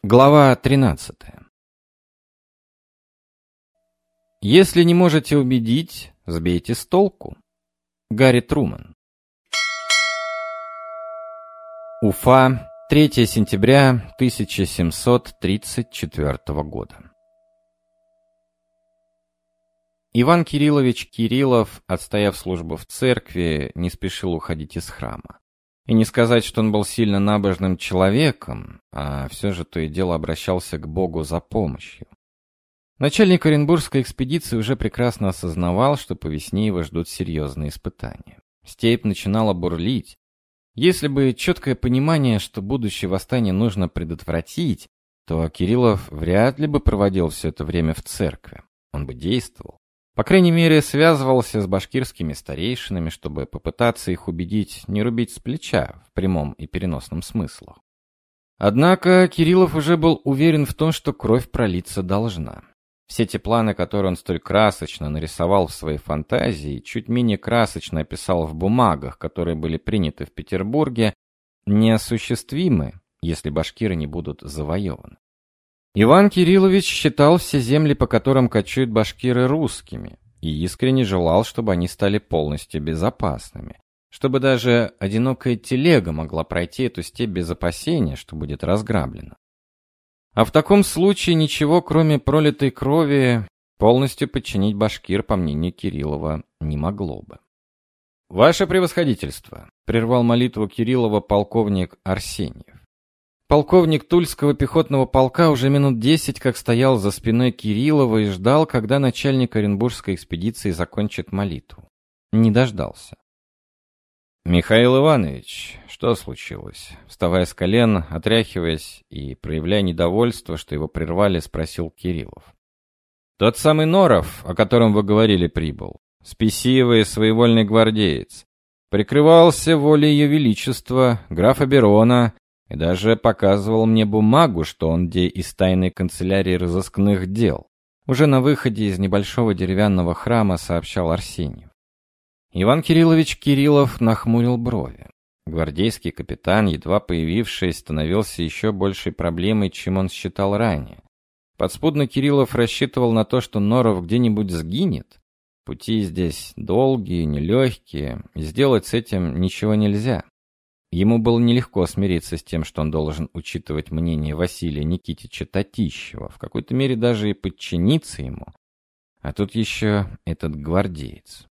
Глава 13. Если не можете убедить, сбейте с толку. Гарри Труман. Уфа, 3 сентября 1734 года. Иван Кириллович Кириллов, отстояв службу в церкви, не спешил уходить из храма. И не сказать, что он был сильно набожным человеком, а все же то и дело обращался к Богу за помощью. Начальник Оренбургской экспедиции уже прекрасно осознавал, что по весне его ждут серьезные испытания. Степь начинала бурлить. Если бы четкое понимание, что будущее восстание нужно предотвратить, то Кириллов вряд ли бы проводил все это время в церкви. Он бы действовал. По крайней мере, связывался с башкирскими старейшинами, чтобы попытаться их убедить не рубить с плеча в прямом и переносном смыслах. Однако Кириллов уже был уверен в том, что кровь пролиться должна. Все те планы, которые он столь красочно нарисовал в своей фантазии, чуть менее красочно описал в бумагах, которые были приняты в Петербурге, неосуществимы, если башкиры не будут завоеваны. Иван Кириллович считал все земли, по которым кочуют башкиры, русскими, и искренне желал, чтобы они стали полностью безопасными, чтобы даже одинокая телега могла пройти эту степь без опасения, что будет разграблена. А в таком случае ничего, кроме пролитой крови, полностью подчинить башкир, по мнению Кириллова, не могло бы. «Ваше превосходительство», — прервал молитву Кириллова полковник Арсеньев. Полковник Тульского пехотного полка уже минут 10 как стоял за спиной Кириллова и ждал, когда начальник Оренбургской экспедиции закончит молитву. Не дождался. «Михаил Иванович, что случилось?» Вставая с колен, отряхиваясь и проявляя недовольство, что его прервали, спросил Кириллов. «Тот самый Норов, о котором вы говорили, прибыл. Спесивый, своевольный гвардеец. Прикрывался волей Ее Величества, графа Берона, и даже показывал мне бумагу, что он где из тайной канцелярии разыскных дел. Уже на выходе из небольшого деревянного храма сообщал Арсеньев. Иван Кириллович Кириллов нахмурил брови. Гвардейский капитан, едва появившись, становился еще большей проблемой, чем он считал ранее. Подспудно Кириллов рассчитывал на то, что Норов где-нибудь сгинет. Пути здесь долгие, нелегкие, и сделать с этим ничего нельзя. Ему было нелегко смириться с тем, что он должен учитывать мнение Василия Никитича Татищева, в какой-то мере даже и подчиниться ему. А тут еще этот гвардеец.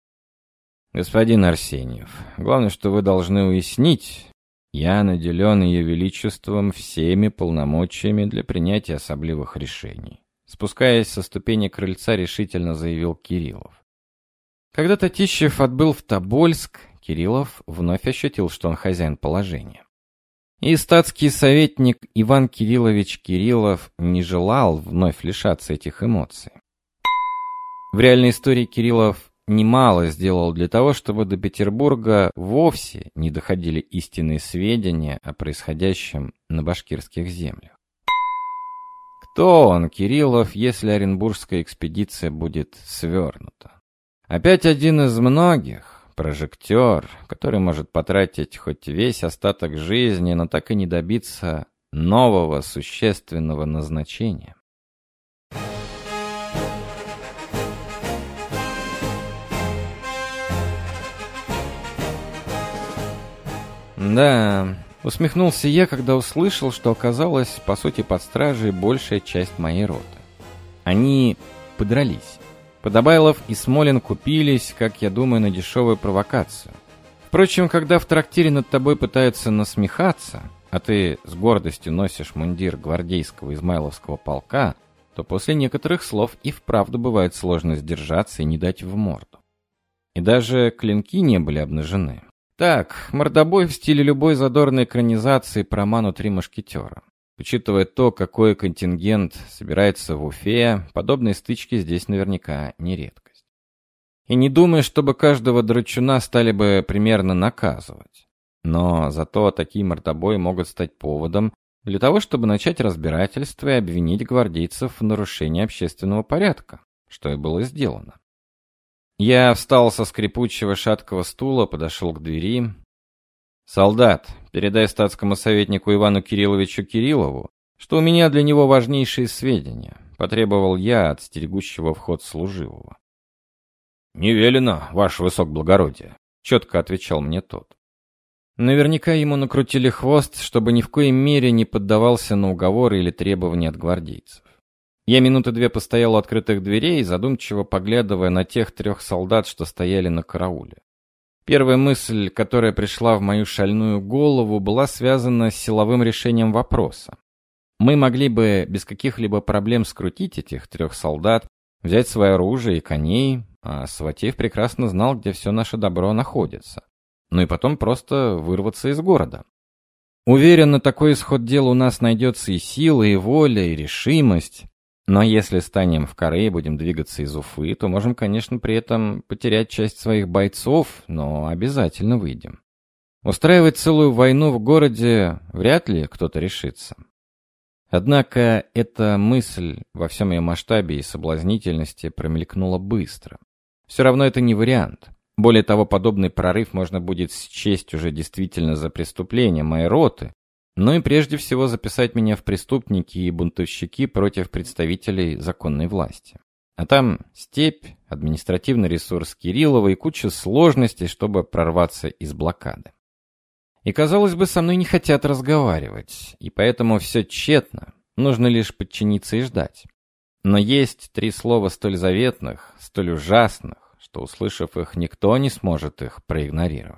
«Господин Арсеньев, главное, что вы должны уяснить, я наделен Ее Величеством всеми полномочиями для принятия особливых решений», спускаясь со ступени крыльца, решительно заявил Кириллов. Когда Татищев отбыл в Тобольск, Кириллов вновь ощутил, что он хозяин положения. И статский советник Иван Кириллович Кириллов не желал вновь лишаться этих эмоций. В реальной истории Кириллов немало сделал для того, чтобы до Петербурга вовсе не доходили истинные сведения о происходящем на башкирских землях. Кто он, Кириллов, если Оренбургская экспедиция будет свернута? Опять один из многих. Прожектор, который может потратить хоть весь остаток жизни, но так и не добиться нового существенного назначения. Да, усмехнулся я, когда услышал, что оказалась, по сути, под стражей большая часть моей роты. Они подрались. Подобайлов и Смолин купились, как я думаю, на дешевую провокацию. Впрочем, когда в трактире над тобой пытаются насмехаться, а ты с гордостью носишь мундир гвардейского Измайловского полка, то после некоторых слов и вправду бывает сложно сдержаться и не дать в морду. И даже клинки не были обнажены. Так, мордобой в стиле любой задорной экранизации по роману «Три мушкетера». Учитывая то, какой контингент собирается в Уфе, подобные стычки здесь наверняка не редкость. И не думаю, чтобы каждого драчуна стали бы примерно наказывать. Но зато такие мордобои могут стать поводом для того, чтобы начать разбирательство и обвинить гвардейцев в нарушении общественного порядка, что и было сделано. Я встал со скрипучего шаткого стула, подошел к двери. «Солдат, передай статскому советнику Ивану Кирилловичу Кириллову, что у меня для него важнейшие сведения, потребовал я от стерегущего вход служивого. «Не велено, ваше высокоблагородие», — четко отвечал мне тот. Наверняка ему накрутили хвост, чтобы ни в коей мере не поддавался на уговоры или требования от гвардейцев. Я минуты две постоял у открытых дверей, задумчиво поглядывая на тех 3 солдат, что стояли на карауле. Первая мысль, которая пришла в мою шальную голову, была связана с силовым решением вопроса. Мы могли бы без каких-либо проблем скрутить этих 3 солдат, взять свое оружие и коней, а Саватеев прекрасно знал, где все наше добро находится. Ну и потом просто вырваться из города. Уверен, на такой исход дела у нас найдется и сила, и воля, и решимость. Но если станем в каре и будем двигаться из Уфы, то можем, конечно, при этом потерять часть своих бойцов, но обязательно выйдем. Устраивать целую войну в городе вряд ли кто-то решится. Однако эта мысль во всем ее масштабе и соблазнительности промелькнула быстро. Все равно это не вариант. Более того, подобный прорыв можно будет счесть уже действительно за преступление моей роты, но и прежде всего записать меня в преступники и бунтовщики против представителей законной власти. А там степь, административный ресурс Кириллова и куча сложностей, чтобы прорваться из блокады. И, казалось бы, со мной не хотят разговаривать, и поэтому все тщетно, нужно лишь подчиниться и ждать. Но есть 3 слова столь заветных, столь ужасных, что, услышав их, никто не сможет их проигнорировать.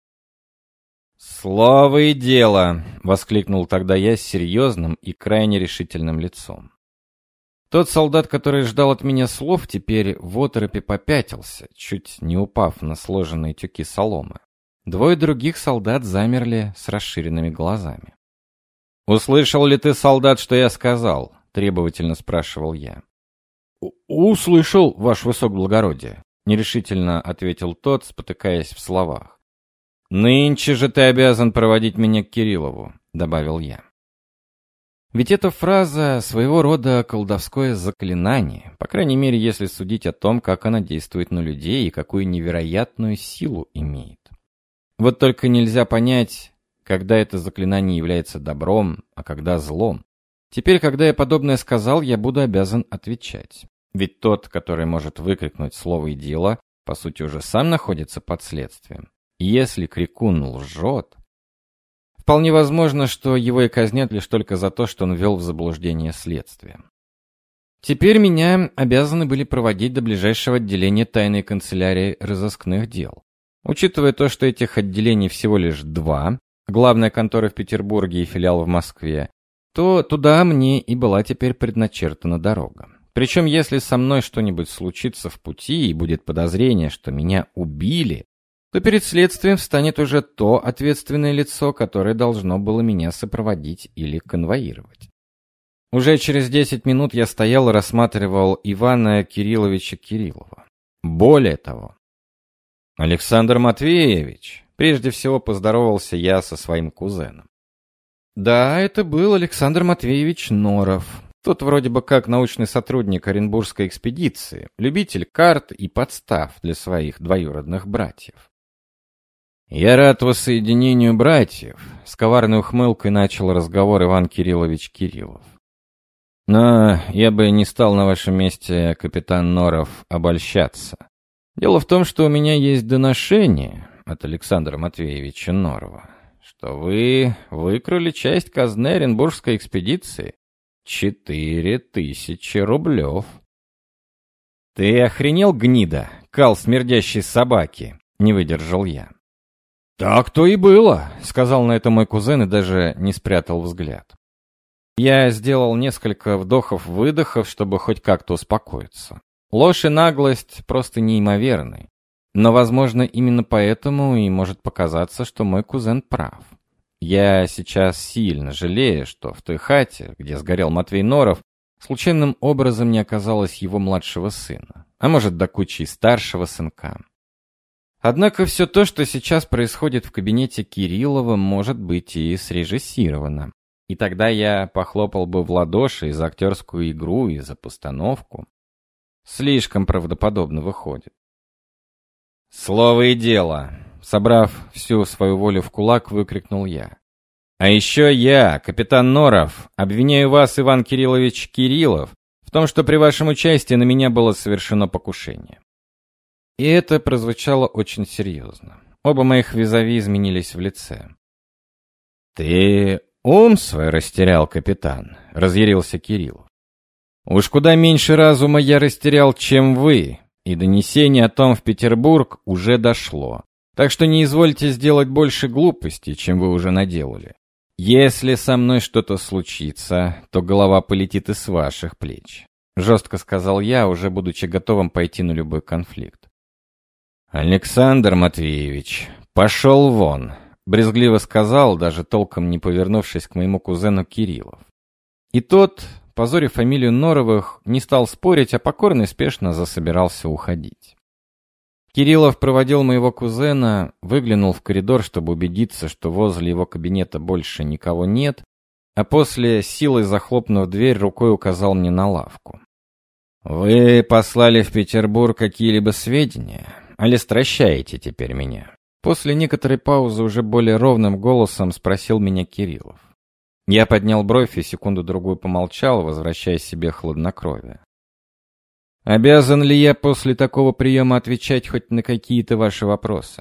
«Слово и дело!» — воскликнул тогда я с серьезным и крайне решительным лицом. Тот солдат, который ждал от меня слов, теперь в оторопе попятился, чуть не упав на сложенные тюки соломы. 2 других солдат замерли с расширенными глазами. «Услышал ли ты, солдат, что я сказал?» — требовательно спрашивал я. «Услышал, ваше высокоблагородие», — нерешительно ответил тот, спотыкаясь в словах. «Нынче же ты обязан проводить меня к Кириллову», — добавил я. Ведь эта фраза своего рода колдовское заклинание, по крайней мере, если судить о том, как она действует на людей и какую невероятную силу имеет. Вот только нельзя понять, когда это заклинание является добром, а когда злом. Теперь, когда я подобное сказал, я буду обязан отвечать. Ведь тот, который может выкрикнуть слово и дело, по сути уже сам находится под следствием. Если крикун лжет, вполне возможно, что его и казнят лишь только за то, что он ввел в заблуждение следствие. Теперь меня обязаны были проводить до ближайшего отделения тайной канцелярии разыскных дел. Учитывая то, что этих отделений всего лишь 2, главная контора в Петербурге и филиал в Москве, то туда мне и была теперь предначертана дорога. Причем, если со мной что-нибудь случится в пути и будет подозрение, что меня убили, то перед следствием встанет уже то ответственное лицо, которое должно было меня сопроводить или конвоировать. Уже через 10 минут я стоял и рассматривал Ивана Кирилловича Кириллова. Более того, Александр Матвеевич, прежде всего поздоровался я со своим кузеном. Да, это был Александр Матвеевич Норов. Тот вроде бы как научный сотрудник Оренбургской экспедиции, любитель карт и подстав для своих двоюродных братьев. «Я рад воссоединению братьев», — с коварной ухмылкой начал разговор Иван Кириллович Кириллов. «Но я бы не стал на вашем месте, капитан Норов, обольщаться. Дело в том, что у меня есть доношение от Александра Матвеевича Норова, что вы выкрали часть казны Оренбургской экспедиции. 4000 рублев». «Ты охренел, гнида, кал смердящей собаки?» — не выдержал я. «Так то и было», — сказал на это мой кузен и даже не спрятал взгляд. Я сделал несколько вдохов-выдохов, чтобы хоть как-то успокоиться. Ложь и наглость просто неимоверны. Но, возможно, именно поэтому и может показаться, что мой кузен прав. Я сейчас сильно жалею, что в той хате, где сгорел Матвей Норов, случайным образом не оказалось его младшего сына, а может, до кучи старшего сынка. Однако все то, что сейчас происходит в кабинете Кириллова, может быть и срежиссировано. И тогда я похлопал бы в ладоши и за актерскую игру, и за постановку. Слишком правдоподобно выходит. «Слово и дело!» — собрав всю свою волю в кулак, выкрикнул я. А еще я, капитан Норов, обвиняю вас, Иван Кириллович Кириллов, в том, что при вашем участии на меня было совершено покушение. И это прозвучало очень серьезно. Оба моих визави изменились в лице. «Ты ум свой растерял, капитан», — разъярился Кириллов. «Уж куда меньше разума я растерял, чем вы, и донесение о том в Петербург уже дошло. Так что не извольте сделать больше глупостей, чем вы уже наделали. Если со мной что-то случится, то голова полетит и с ваших плеч», — жестко сказал я, уже будучи готовым пойти на любой конфликт. «Александр Матвеевич, пошел вон», — брезгливо сказал, даже толком не повернувшись к моему кузену Кириллов. И тот, позорив фамилию Норовых, не стал спорить, а покорно и спешно засобирался уходить. Кириллов проводил моего кузена, выглянул в коридор, чтобы убедиться, что возле его кабинета больше никого нет, а после, силой захлопнув дверь, рукой указал мне на лавку. «Вы послали в Петербург какие-либо сведения? Али стращаете теперь меня?» После некоторой паузы уже более ровным голосом спросил меня Кириллов. Я поднял бровь и секунду-другую помолчал, возвращая себе хладнокровие. «Обязан ли я после такого приема отвечать хоть на какие-то ваши вопросы?»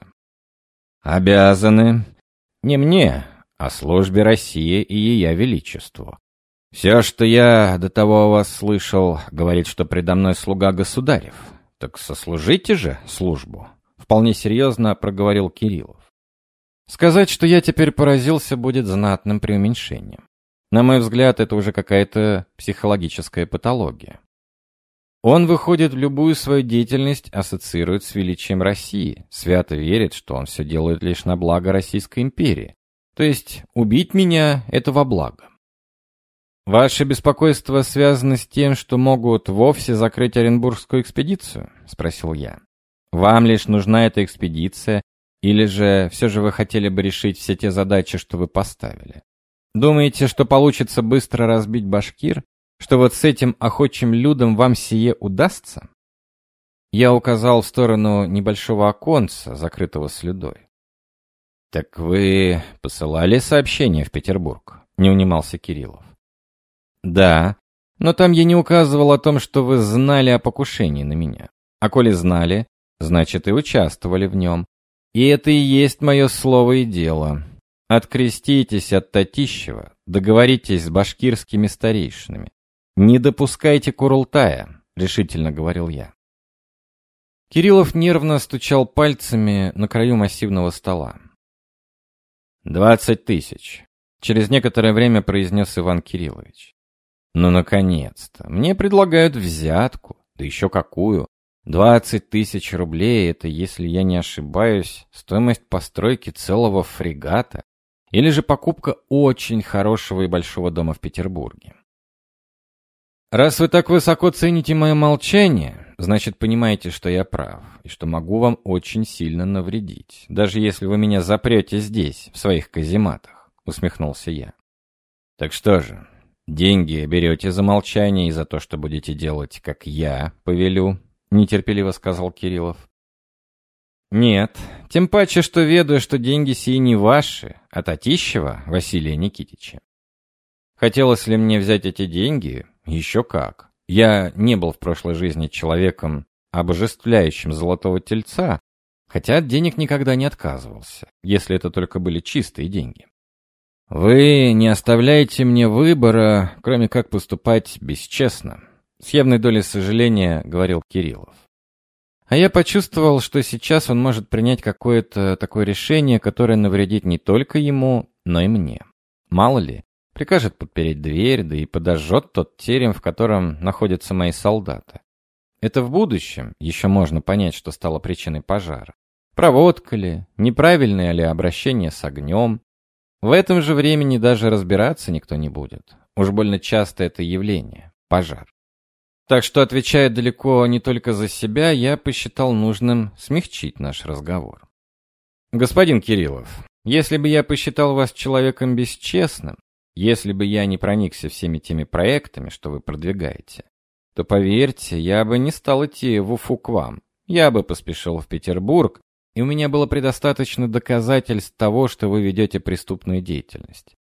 «Обязаны. Не мне, а службе России и Ее Величеству. Все, что я до того о вас слышал, говорит, что предо мной слуга государев. Так сослужите же службу», — вполне серьезно проговорил Кириллов. Сказать, что я теперь поразился, будет знатным преуменьшением. На мой взгляд, это уже какая-то психологическая патология. Он выходит в любую свою деятельность, ассоциирует с величием России, свято верит, что он все делает лишь на благо Российской империи. То есть убить меня — это во благо. «Ваше беспокойство связано с тем, что могут вовсе закрыть Оренбургскую экспедицию?» — спросил я. «Вам лишь нужна эта экспедиция, или же все же вы хотели бы решить все те задачи, что вы поставили? Думаете, что получится быстро разбить башкир, что вот с этим охотчим людом вам сие удастся?» Я указал в сторону небольшого оконца, закрытого слюдой. «Так вы посылали сообщение в Петербург?» — не унимался Кириллов. «Да, но там я не указывал о том, что вы знали о покушении на меня. А коли знали, значит и участвовали в нем. И это и есть мое слово и дело. Откреститесь от Татищева, договоритесь с башкирскими старейшинами. Не допускайте Курултая», — решительно говорил я. Кириллов нервно стучал пальцами на краю массивного стола. 20 000, — через некоторое время произнес Иван Кириллович. «Ну, наконец-то! Мне предлагают взятку, да еще какую! 20 000 рублей — это, если я не ошибаюсь, стоимость постройки целого фрегата или же покупка очень хорошего и большого дома в Петербурге. Раз вы так высоко цените мое молчание, значит, понимаете, что я прав, и что могу вам очень сильно навредить, даже если вы меня запрете здесь, в своих казематах», — усмехнулся я. «Так что же, деньги берете за молчание и за то, что будете делать, как я повелю?» — нетерпеливо сказал Кириллов. «Нет, тем паче, что ведаю, что деньги сии не ваши, а Татищева Василия Никитича. Хотелось ли мне взять эти деньги? Еще как. Я не был в прошлой жизни человеком, обожествляющим золотого тельца, хотя от денег никогда не отказывался, если это только были чистые деньги. Вы не оставляете мне выбора, кроме как поступать бесчестно», — с явной долей сожаления говорил Кириллов. А я почувствовал, что сейчас он может принять какое-то такое решение, которое навредит не только ему, но и мне. Мало ли, прикажет подпереть дверь, да и подожжет тот терем, в котором находятся мои солдаты. Это в будущем еще можно понять, что стало причиной пожара. Проводка ли, неправильное ли обращение с огнем. В этом же времени даже разбираться никто не будет. Уж больно часто это явление – пожар. Так что, отвечая далеко не только за себя, я посчитал нужным смягчить наш разговор. «Господин Кириллов, если бы я посчитал вас человеком бесчестным, если бы я не проникся всеми теми проектами, что вы продвигаете, то, поверьте, я бы не стал идти в Уфу к вам. Я бы поспешил в Петербург, и у меня было предостаточно доказательств того, что вы ведете преступную деятельность.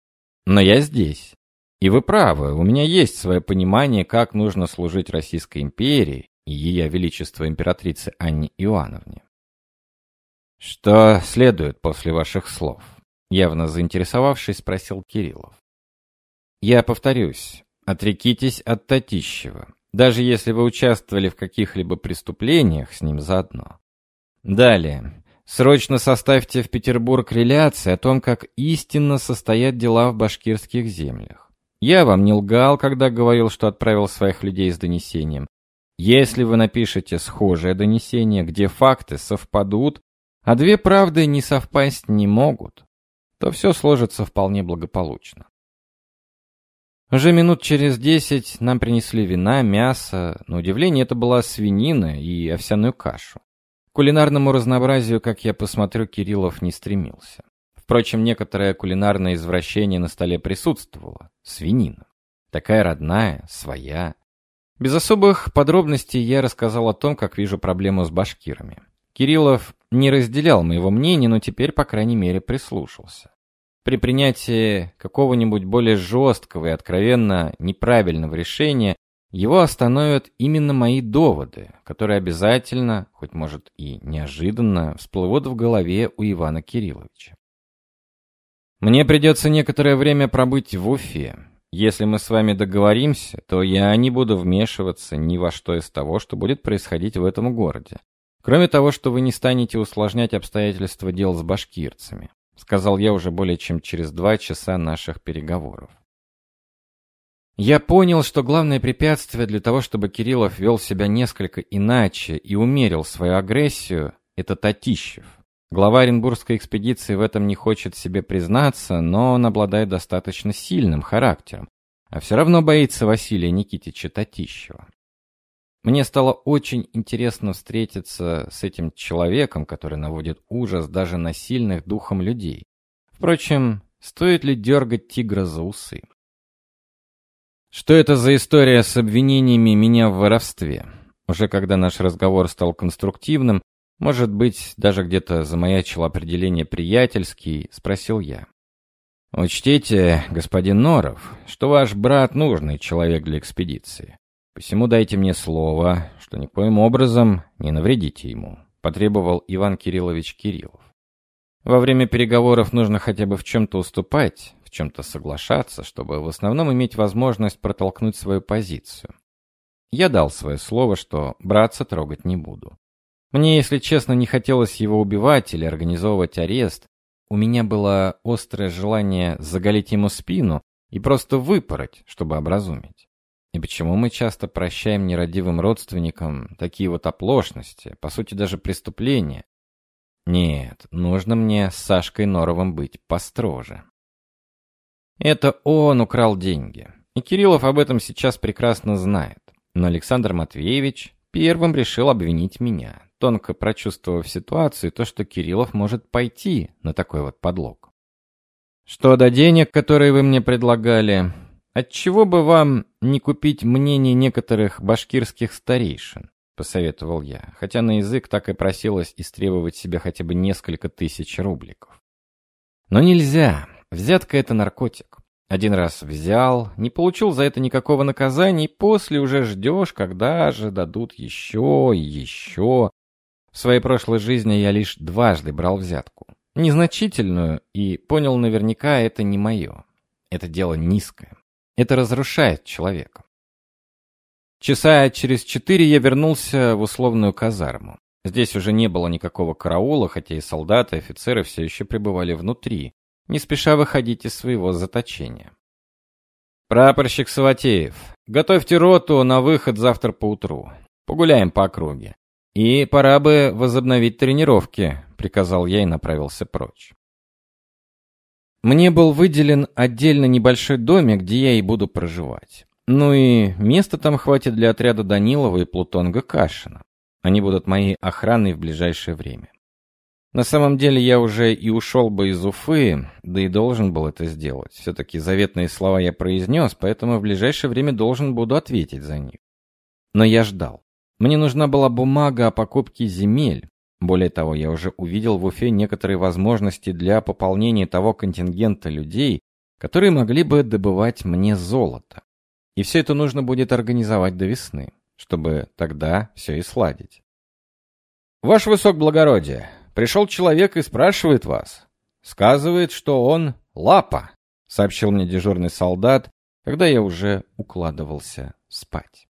Но я здесь. И вы правы, у меня есть свое понимание, как нужно служить Российской империи и Ее Величество императрице Анне Иоанновне. Что следует после ваших слов? Явно заинтересовавшись, спросил Кириллов. Я повторюсь, отрекитесь от Татищева, даже если вы участвовали в каких-либо преступлениях с ним заодно. Далее. Срочно составьте в Петербург реляции о том, как истинно состоят дела в башкирских землях. Я вам не лгал, когда говорил, что отправил своих людей с донесением. Если вы напишете схожее донесение, где факты совпадут, а две правды не совпасть не могут, то все сложится вполне благополучно. Уже минут через 10 нам принесли вина, мясо. На удивление, это была свинина и овсяную кашу. К кулинарному разнообразию, как я посмотрю, Кириллов не стремился. Впрочем, некоторое кулинарное извращение на столе присутствовало. Свинина. Такая родная, своя. Без особых подробностей я рассказал о том, как вижу проблему с башкирами. Кириллов не разделял моего мнения, но теперь, по крайней мере, прислушался. При принятии какого-нибудь более жесткого и откровенно неправильного решения его остановят именно мои доводы, которые обязательно, хоть может и неожиданно, всплывут в голове у Ивана Кирилловича. Мне придется некоторое время пробыть в Уфе. Если мы с вами договоримся, то я не буду вмешиваться ни во что из того, что будет происходить в этом городе. Кроме того, что вы не станете усложнять обстоятельства дел с башкирцами, сказал я уже более чем через 2 часа наших переговоров. Я понял, что главное препятствие для того, чтобы Кириллов вел себя несколько иначе и умерил свою агрессию, это Татищев. Глава Оренбургской экспедиции в этом не хочет себе признаться, но он обладает достаточно сильным характером, а все равно боится Василия Никитича Татищева. Мне стало очень интересно встретиться с этим человеком, который наводит ужас даже на сильных духом людей. Впрочем, стоит ли дергать тигра за усы? Что это за история с обвинениями меня в воровстве? Уже когда наш разговор стал конструктивным, может быть, даже где-то замаячило определение «приятельский», спросил я. Учтите, господин Норов, что ваш брат нужный человек для экспедиции. Посему дайте мне слово, что никоим образом не навредите ему, потребовал Иван Кириллович Кириллов. Во время переговоров нужно хотя бы в чем-то уступать, в чем-то соглашаться, чтобы в основном иметь возможность протолкнуть свою позицию. Я дал свое слово, что братца трогать не буду. Мне, если честно, не хотелось его убивать или организовывать арест. У меня было острое желание заголить ему спину и просто выпороть, чтобы образумить. И почему мы часто прощаем нерадивым родственникам такие вот оплошности, по сути даже преступления? Нет, нужно мне с Сашкой Норовым быть построже. Это он украл деньги, и Кириллов об этом сейчас прекрасно знает. Но Александр Матвеевич первым решил обвинить меня, тонко прочувствовав ситуацию и то, что Кириллов может пойти на такой вот подлог. Что до денег, которые вы мне предлагали, отчего бы вам не купить мнение некоторых башкирских старейшин, посоветовал я, хотя на язык так и просилось истребовать себе хотя бы несколько тысяч рубликов. Но нельзя, взятка — это наркотик. Один раз взял, не получил за это никакого наказания, и после уже ждешь, когда же дадут еще и еще. В своей прошлой жизни я лишь дважды брал взятку. Незначительную, и понял наверняка, это не мое. Это дело низкое. Это разрушает человека. Часа через 4 я вернулся в условную казарму. Здесь уже не было никакого караула, хотя и солдаты, и офицеры все еще пребывали внутри, не спеша выходить из своего заточения. «Прапорщик Саватеев, готовьте роту на выход завтра поутру. Погуляем по округе. И пора бы возобновить тренировки», — приказал я и направился прочь. Мне был выделен отдельно небольшой домик, где я и буду проживать. Ну и места там хватит для отряда Данилова и Плутонга Кашина. Они будут моей охраной в ближайшее время. На самом деле я уже и ушел бы из Уфы, да и должен был это сделать. Все-таки заветные слова я произнес, поэтому в ближайшее время должен буду ответить за них. Но я ждал. Мне нужна была бумага о покупке земель. Более того, я уже увидел в Уфе некоторые возможности для пополнения того контингента людей, которые могли бы добывать мне золото. И все это нужно будет организовать до весны, чтобы тогда все и сладить. «Ваше высокоблагородие, пришел человек и спрашивает вас. Сказывает, что он Лапа», — сообщил мне дежурный солдат, когда я уже укладывался спать.